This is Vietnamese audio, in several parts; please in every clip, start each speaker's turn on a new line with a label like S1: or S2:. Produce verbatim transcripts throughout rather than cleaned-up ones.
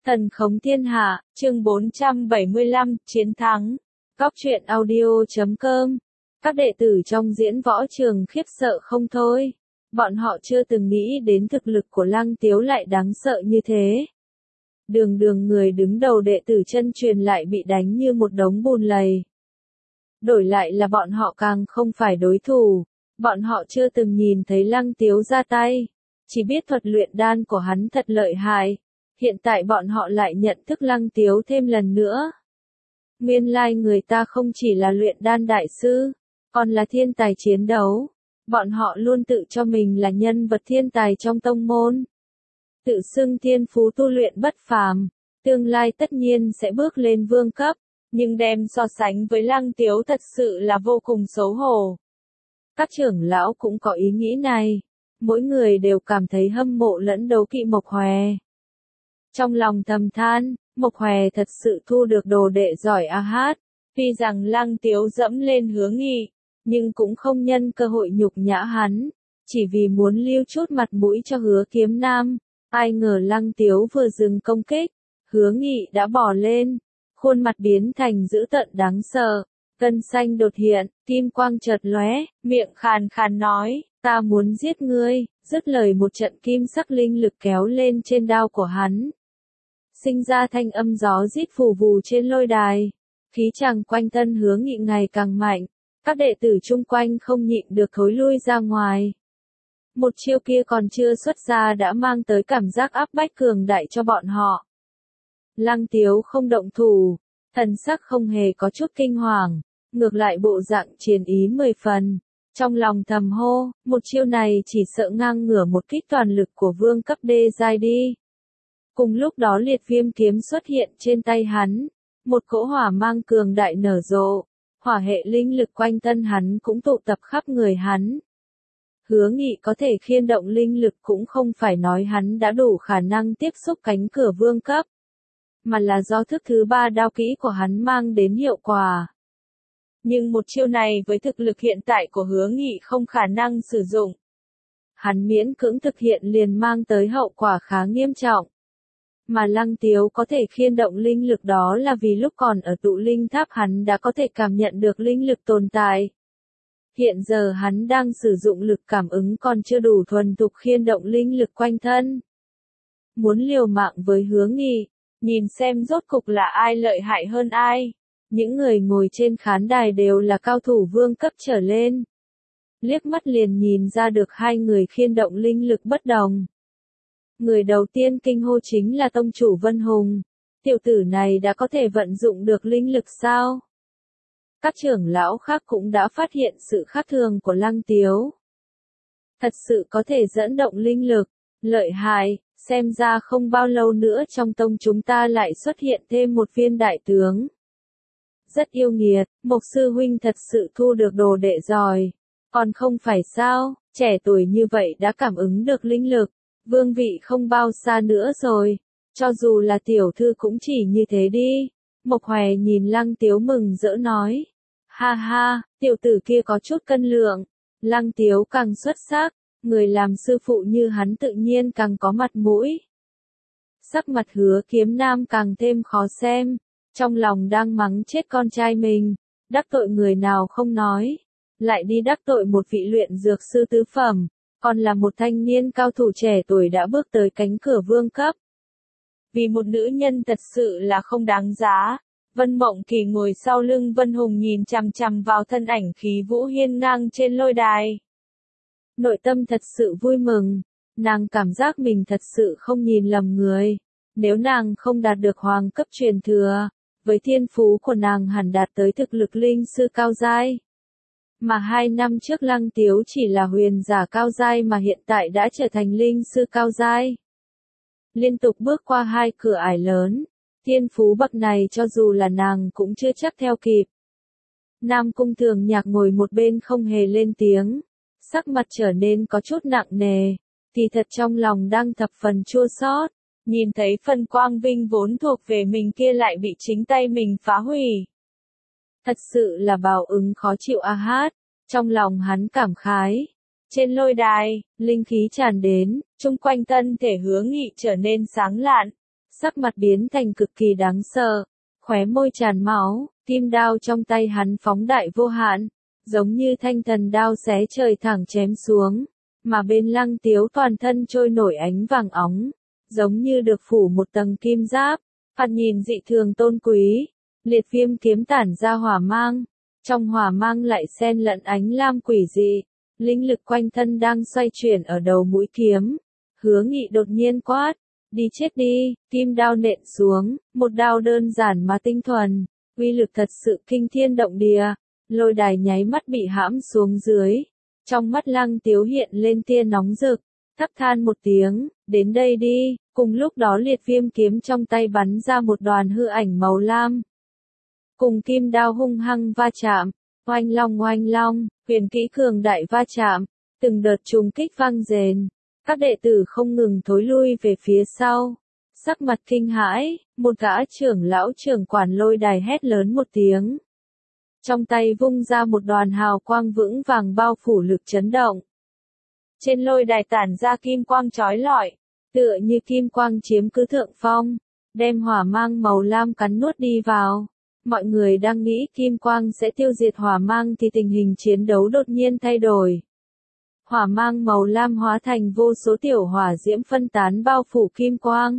S1: Thần khống thiên hạ, chương bốn trăm bảy mươi lăm, chiến thắng. Góc truyện audio chấm com. Các đệ tử trong diễn võ trường khiếp sợ không thôi. Bọn họ chưa từng nghĩ đến thực lực của Lăng Tiếu lại đáng sợ như thế. Đường đường người đứng đầu đệ tử chân truyền lại bị đánh như một đống bùn lầy. Đổi lại là bọn họ càng không phải đối thủ. Bọn họ chưa từng nhìn thấy Lăng Tiếu ra tay. Chỉ biết thuật luyện đan của hắn thật lợi hại. Hiện tại bọn họ lại nhận thức Lăng Tiếu thêm lần nữa. Nguyên lai người ta không chỉ là luyện đan đại sư, còn là thiên tài chiến đấu. Bọn họ luôn tự cho mình là nhân vật thiên tài trong tông môn. Tự xưng thiên phú tu luyện bất phàm, tương lai tất nhiên sẽ bước lên vương cấp, nhưng đem so sánh với Lăng Tiếu thật sự là vô cùng xấu hổ. Các trưởng lão cũng có ý nghĩ này, mỗi người đều cảm thấy hâm mộ lẫn đấu kỵ Mộc Hòe. Trong lòng thầm than, Mộc Hòe thật sự thu được đồ đệ giỏi a hát, tuy rằng Lăng Tiếu dẫm lên Hứa Nghị, nhưng cũng không nhân cơ hội nhục nhã hắn, chỉ vì muốn lưu chút mặt mũi cho Hứa Kiếm Nam. Ai ngờ Lăng Tiếu vừa dừng công kích, Hứa Nghị đã bỏ lên, khuôn mặt biến thành dữ tợn đáng sợ, gân xanh đột hiện, kim quang chợt lóe, miệng khàn khàn nói, ta muốn giết ngươi, dứt lời một trận kim sắc linh lực kéo lên trên đao của hắn. Sinh ra thanh âm gió rít phù vù trên lôi đài, khí chàng quanh thân Hứa Nghị ngày càng mạnh, các đệ tử chung quanh không nhịn được thối lui ra ngoài. Một chiêu kia còn chưa xuất ra đã mang tới cảm giác áp bách cường đại cho bọn họ. Lăng Tiếu không động thủ, thần sắc không hề có chút kinh hoàng, ngược lại bộ dạng chiến ý mười phần. Trong lòng thầm hô, một chiêu này chỉ sợ ngang ngửa một kích toàn lực của vương cấp đê giai đi. Cùng lúc đó liệt viêm kiếm xuất hiện trên tay hắn, một cỗ hỏa mang cường đại nở rộ, hỏa hệ linh lực quanh thân hắn cũng tụ tập khắp người hắn. Hứa Nghị có thể khiên động linh lực cũng không phải nói hắn đã đủ khả năng tiếp xúc cánh cửa vương cấp, mà là do thức thứ ba đao kỹ của hắn mang đến hiệu quả. Nhưng một chiêu này với thực lực hiện tại của Hứa Nghị không khả năng sử dụng. Hắn miễn cưỡng thực hiện liền mang tới hậu quả khá nghiêm trọng. Mà Lăng Tiếu có thể khiên động linh lực đó là vì lúc còn ở tụ linh tháp hắn đã có thể cảm nhận được linh lực tồn tại. Hiện giờ hắn đang sử dụng lực cảm ứng còn chưa đủ thuần thục khiên động linh lực quanh thân. Muốn liều mạng với Hứa Nghị, nhìn xem rốt cục là ai lợi hại hơn ai. Những người ngồi trên khán đài đều là cao thủ vương cấp trở lên. Liếc mắt liền nhìn ra được hai người khiên động linh lực bất đồng. Người đầu tiên kinh hô chính là tông chủ Vân Hùng. Tiểu tử này đã có thể vận dụng được linh lực sao? Các trưởng lão khác cũng đã phát hiện sự khác thường của Lăng Tiếu. Thật sự có thể dẫn động linh lực, lợi hại, xem ra không bao lâu nữa trong tông chúng ta lại xuất hiện thêm một viên đại tướng. Rất yêu nghiệt, Mộc sư huynh thật sự thu được đồ đệ giỏi. Còn không phải sao, trẻ tuổi như vậy đã cảm ứng được linh lực, vương vị không bao xa nữa rồi. Cho dù là tiểu thư cũng chỉ như thế đi. Mộc Hòe nhìn Lăng Tiếu mừng rỡ nói. Ha ha, tiểu tử kia có chút cân lượng. Lăng Tiếu càng xuất sắc, người làm sư phụ như hắn tự nhiên càng có mặt mũi. Sắc mặt Hứa Kiếm Nam càng thêm khó xem, trong lòng đang mắng chết con trai mình, đắc tội người nào không nói, lại đi đắc tội một vị luyện dược sư tứ phẩm, còn là một thanh niên cao thủ trẻ tuổi đã bước tới cánh cửa vương cấp. Vì một nữ nhân thật sự là không đáng giá. Vân Mộng Kỳ ngồi sau lưng Vân Hùng nhìn chằm chằm vào thân ảnh khí vũ hiên ngang trên lôi đài. Nội tâm thật sự vui mừng, nàng cảm giác mình thật sự không nhìn lầm người. Nếu nàng không đạt được hoàng cấp truyền thừa, với thiên phú của nàng hẳn đạt tới thực lực linh sư cao giai. Mà hai năm trước Lăng Tiếu chỉ là huyền giả cao giai mà hiện tại đã trở thành linh sư cao giai. Liên tục bước qua hai cửa ải lớn. Thiên phú bậc này cho dù là nàng cũng chưa chắc theo kịp. Nam Cung Thường Nhạc ngồi một bên không hề lên tiếng, sắc mặt trở nên có chút nặng nề, thì thật trong lòng đang thập phần chua xót, nhìn thấy phần quang vinh vốn thuộc về mình kia lại bị chính tay mình phá hủy. Thật sự là báo ứng khó chịu a hát, trong lòng hắn cảm khái. Trên lôi đài, linh khí tràn đến, chung quanh thân thể Hứa Nghị trở nên sáng lạn. sắc mặt biến thành cực kỳ đáng sợ, khóe môi tràn máu, kim đao trong tay hắn phóng đại vô hạn, giống như thanh thần đao xé trời thẳng chém xuống, mà bên Lăng Tiếu toàn thân trôi nổi ánh vàng óng, giống như được phủ một tầng kim giáp, thoạt nhìn dị thường tôn quý. Liệt viêm kiếm tản ra hỏa mang, trong hỏa mang lại xen lẫn ánh lam quỷ dị, linh lực quanh thân đang xoay chuyển ở đầu mũi kiếm. Hứa Nghị đột nhiên quát, đi chết đi, kim đao nện xuống, một đao đơn giản mà tinh thuần, uy lực thật sự kinh thiên động địa, lôi đài nháy mắt bị hãm xuống dưới, trong mắt Lăng Tiếu hiện lên tia nóng rực, thấp than một tiếng, đến đây đi, cùng lúc đó liệt viêm kiếm trong tay bắn ra một đoàn hư ảnh màu lam. Cùng kim đao hung hăng va chạm, oanh long oanh long, huyền kỹ cường đại va chạm, từng đợt trùng kích vang rền, các đệ tử không ngừng thối lui về phía sau, sắc mặt kinh hãi, một gã trưởng lão trưởng quản lôi đài hét lớn một tiếng. Trong tay vung ra một đoàn hào quang vững vàng bao phủ lực chấn động. Trên lôi đài tản ra kim quang chói lọi, tựa như kim quang chiếm cứ thượng phong, đem hỏa mang màu lam cắn nuốt đi vào. Mọi người đang nghĩ kim quang sẽ tiêu diệt hỏa mang thì tình hình chiến đấu đột nhiên thay đổi. Hỏa mang màu lam hóa thành vô số tiểu hỏa diễm phân tán bao phủ kim quang.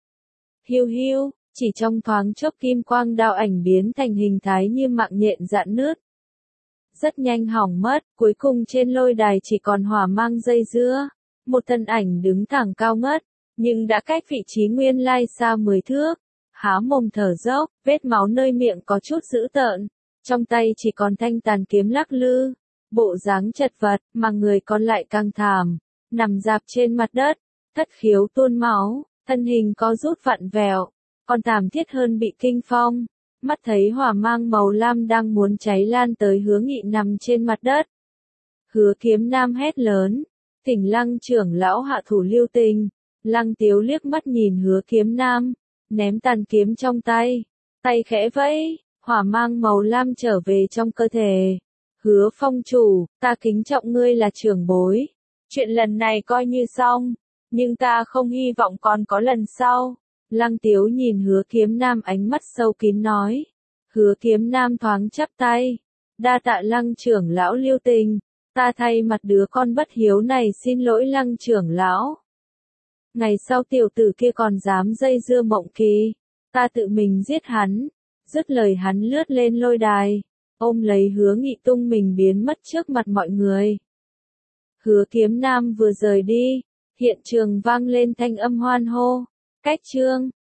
S1: Hiu hiu, chỉ trong thoáng chốc kim quang đao ảnh biến thành hình thái như mạng nhện rạn nứt. Rất nhanh hỏng mất, cuối cùng trên lôi đài chỉ còn hỏa mang dây dưa. Một thân ảnh đứng thẳng cao ngất, nhưng đã cách vị trí nguyên lai xa mười thước. Há mồm thở dốc, vết máu nơi miệng có chút dữ tợn, trong tay chỉ còn thanh tàn kiếm lắc lư, bộ dáng chật vật, mà người còn lại càng thảm, nằm rạp trên mặt đất, thất khiếu tuôn máu, thân hình có rút vặn vẹo, còn thảm thiết hơn bị kinh phong, mắt thấy hỏa mang màu lam đang muốn cháy lan tới Hứa Nghị nằm trên mặt đất. Hứa Kiếm Nam hét lớn, thỉnh Lăng trưởng lão hạ thủ lưu tình. Lăng Tiếu liếc mắt nhìn Hứa Kiếm Nam, ném tàn kiếm trong tay, tay khẽ vẫy, hỏa mang màu lam trở về trong cơ thể. Hứa Phong chủ, ta kính trọng ngươi là trưởng bối. Chuyện lần này coi như xong, nhưng ta không hy vọng còn có lần sau. Lăng Tiếu nhìn Hứa Kiếm Nam ánh mắt sâu kín nói. Hứa Kiếm Nam thoáng chắp tay. Đa tạ Lăng trưởng lão lưu tình, ta thay mặt đứa con bất hiếu này xin lỗi Lăng trưởng lão. Ngày sau tiểu tử kia còn dám dây dưa Mộng Kỳ, ta tự mình giết hắn. Dứt lời hắn lướt lên lôi đài, ôm lấy Hứa Nghị tung mình biến mất trước mặt mọi người. Hứa Kiếm Nam vừa rời đi, hiện trường vang lên thanh âm hoan hô. Cách chương